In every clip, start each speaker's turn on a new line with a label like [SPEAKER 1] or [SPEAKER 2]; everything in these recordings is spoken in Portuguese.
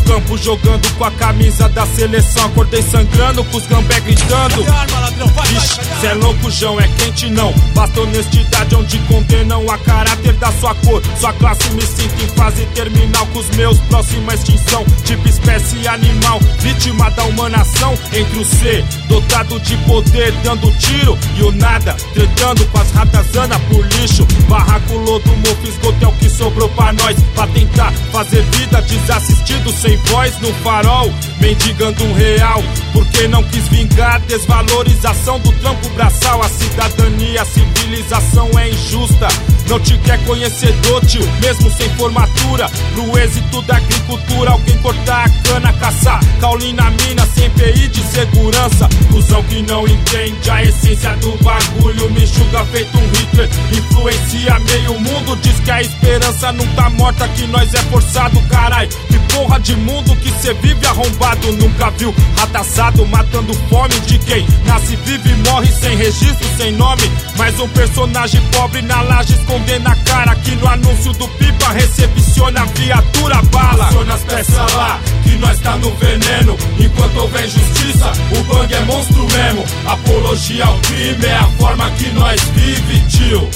[SPEAKER 1] campo jogando com a camisa da seleção. Acordei sangrando com os gambé gritando. Ixi, cê é louco, João, é quente não. Basta honestidade onde condenam a caráter da sua cor. Sua classe me sinto em fase terminal com os meus próxima extinção. Tipo espécie animal, vítima da humanação. Entre o ser, dotado de poder, dando tiro, e o nada, tretando com as ratazanas por lixo. Barraco, lodo, mofo, esgoto é o que sobrou pra nós. Pra tentar fazer vida desassistido, sem voz no farol, mendigando um real, porque não quis vingar. Desvalorização do trampo braçal. A cidadania, a civilização é injusta. Não te quer conhecedor, tio, mesmo sem formatura. Pro êxito da agricultura, alguém cortar a cana, caçar caule na mina, sem EPI de segurança. Cusão que não entende a essência do bagulho, me julga feito um Hitler, influencia meio mundo. Diz que a esperança não tá morta, que nós é forçado, carai. Que porra de mundo que cê vive arrombado. Nunca viu rata assado matando fome de quem nasce, vive e morre sem registro, sem nome. Mais um personagem pobre na laje escondendo a cara. Aqui no anúncio do pipa recepciona a viatura bala. Aciona as peças lá, que nós tá no veneno. Enquanto houver injustiça, o bang é monstro mesmo. Apologia ao crime é a forma que nós vive, tio.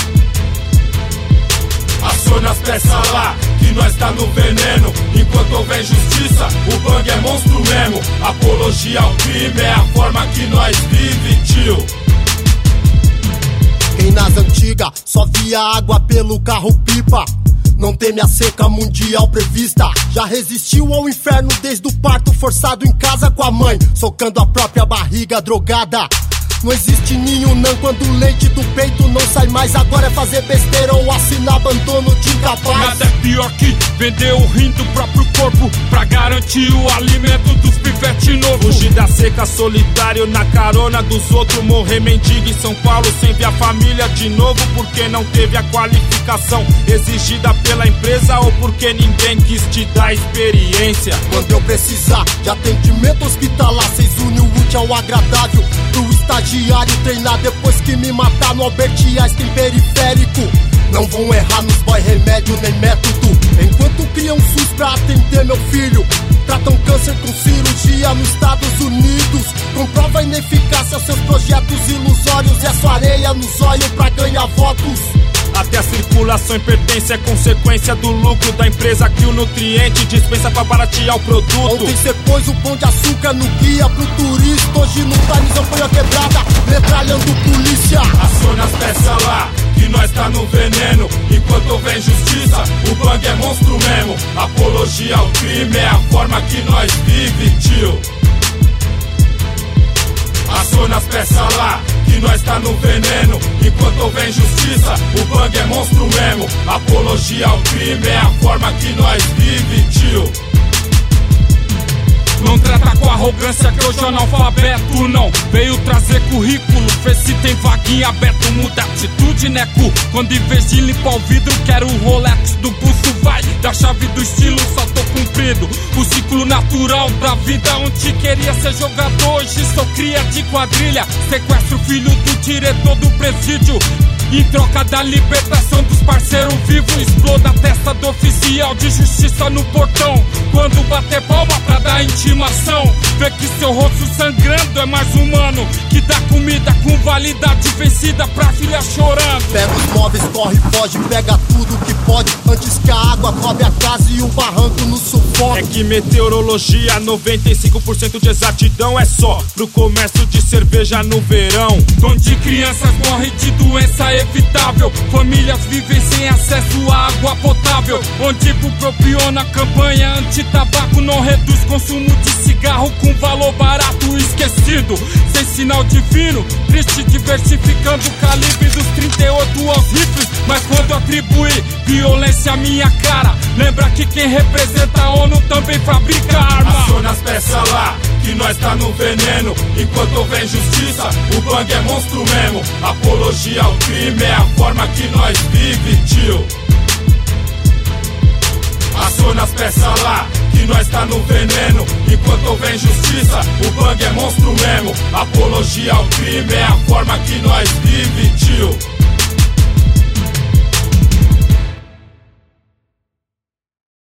[SPEAKER 1] Aciona as peças lá, que nós tá no veneno. Enquanto houver injustiça, o bang é monstro mesmo. Apologia ao crime é a forma que nós vive, tio.
[SPEAKER 2] Quem nas antigas só via água pelo carro-pipa, não teme a seca mundial prevista. Já resistiu ao inferno desde o parto forçado em casa com a mãe, socando a própria barriga drogada. Não existe ninho não quando o leite do peito não sai mais. Agora é fazer besteira ou assinar abandono de incapaz.
[SPEAKER 1] Nada é pior que vender o rim do próprio corpo pra garantir o alimento dos pivetes novos. Fugir da seca solitário na carona dos outros. Morrer mendigo em São Paulo sem ver a família de novo, porque não teve a qualificação exigida pela empresa ou porque ninguém quis te dar experiência.
[SPEAKER 2] Quando eu precisar de atendimento hospitalar, cês une o útil ao agradável. Pro estagiário treinar depois que me matar no Albert Einstein periférico. Não vão errar nos boy remédio nem método. Enquanto criam SUS pra atender meu filho, tratam câncer com cirurgia nos Estados Unidos. Comprova a ineficácia seus projetos ilusórios. E é sua areia nos olhos pra ganhar votos.
[SPEAKER 1] Até a circulação e pertence é consequência do lucro da empresa que o nutriente dispensa pra baratear o produto.
[SPEAKER 2] Ontem cê pôs o pão de açúcar no guia pro turista. Hoje no Times eu ponho a quebrada, metralhando polícia.
[SPEAKER 1] Aciona as peças lá, que nós tá no veneno. Enquanto houver injustiça, o bang é monstro mesmo. Apologia ao crime é a forma que nós vive, tio. Aciona as peças lá, que nós tá no veneno. Enquanto houver injustiça, o bang é monstro mesmo. Apologia ao crime é a forma que nós vive, tio. Não trata com arrogância que hoje é analfabeto, não. Veio trazer currículo, vê se tem vaguinha aberto. Muda atitude, né, cu? Quando em vez de limpar o vidro, quero o Rolex do pulso, vai. Da chave do estilo, só tô cumprido o ciclo natural da vida. Onde queria ser jogador, hoje sou cria de quadrilha. Sequestro o filho do diretor do presídio, em troca da libertação dos parceiros vivos. Exploda a testa do oficial de justiça no portão. Quando bater palma pra dar intimação, vê que seu rosto sangrando é mais humano que dá comida com validade vencida pra filha chorando.
[SPEAKER 2] Pega os móveis, corre, foge, pega tudo que pode, antes que a água cobre a casa e o barranco no sufoque.
[SPEAKER 1] É que meteorologia, 95% de exatidão é só pro comércio de cerveja no verão. Onde crianças morrem de doença evitável, famílias vivem sem acesso à água potável. Onde propiona a campanha anti-tabaco não reduz consumo de cigarro com valor barato esquecido. Sem sinal divino, triste diversificando o calibre dos 38 aos rifles. Mas quando atribuir violência à minha cara, lembra que quem representa a ONU também fabrica arma. Aciona as peças lá, que nós tá no veneno. Enquanto houver injustiça, o bang é monstro mesmo. Apologia ao crime é a forma que nós vive, tio. Aciona as peças lá, que nós tá no veneno. Enquanto houver injustiça, o bang é monstro mesmo. Apologia ao crime é a forma que nós vive, tio.